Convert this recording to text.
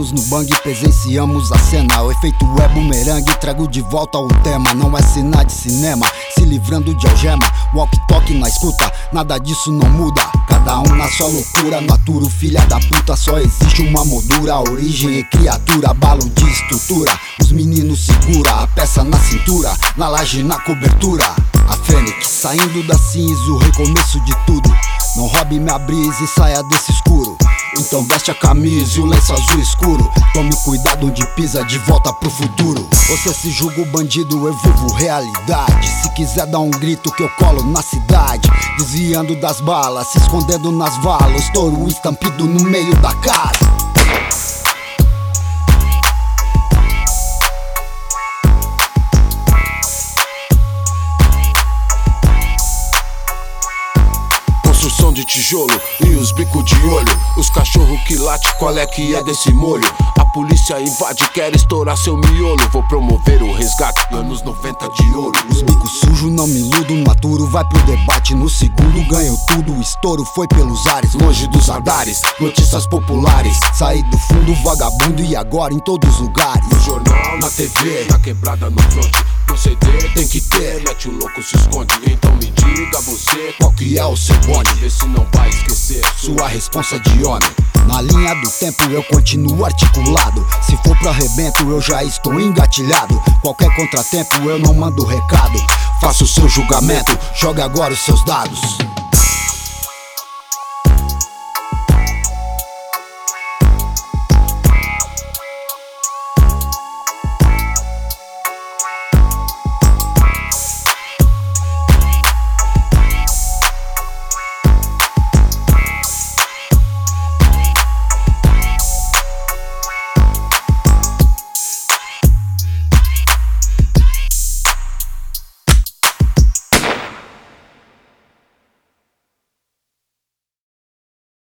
Chegamos no bang e presenciamos a cena. O efeito é bumerangue, trago de volta o tema. Não é cena de cinema, se livrando de algema. Walk-talk na escuta, nada disso não muda. Cada um na sua loucura, naturo, filha da puta. Só existe uma moldura, origem e criatura. Balo de estrutura, os meninos segura a peça na cintura, na laje, na cobertura. A fênix saindo da cinza, o recomeço de tudo. Não roube minha brisa e saia desse escuro. Então veste a camisa e o lenço azul escuro. Tome cuidado onde pisa, de volta pro futuro. Você se julga o bandido, eu vivo realidade. Se quiser dar um grito que eu colo na cidade. Desviando das balas, se escondendo nas valas. Estouro estampido no meio da casa. Construção de tijolo e os bicos de olho. Os cachorros que late, qual é que é desse molho? A polícia invade, quer estourar seu miolo. Vou promover o resgate, anos 90 de ouro. Os bicos sujos, não me iludo, maturo. Vai pro debate, no segundo ganho tudo. O estouro foi pelos ares, longe dos radares. Notícias populares, saí do fundo vagabundo e agora em todos os lugares. No jornal, na TV, na quebrada, no fronte. Proceder tem que ter, mete o louco, se esconde. Então me diga você, qual que é o seu bonde? Vê se não vai esquecer sua responsa de homem. Na linha do tempo eu continuo articulado. Se for pro arrebento eu já estou engatilhado. Qualquer contratempo eu não mando recado. Faça o seu julgamento, jogue agora os seus dados.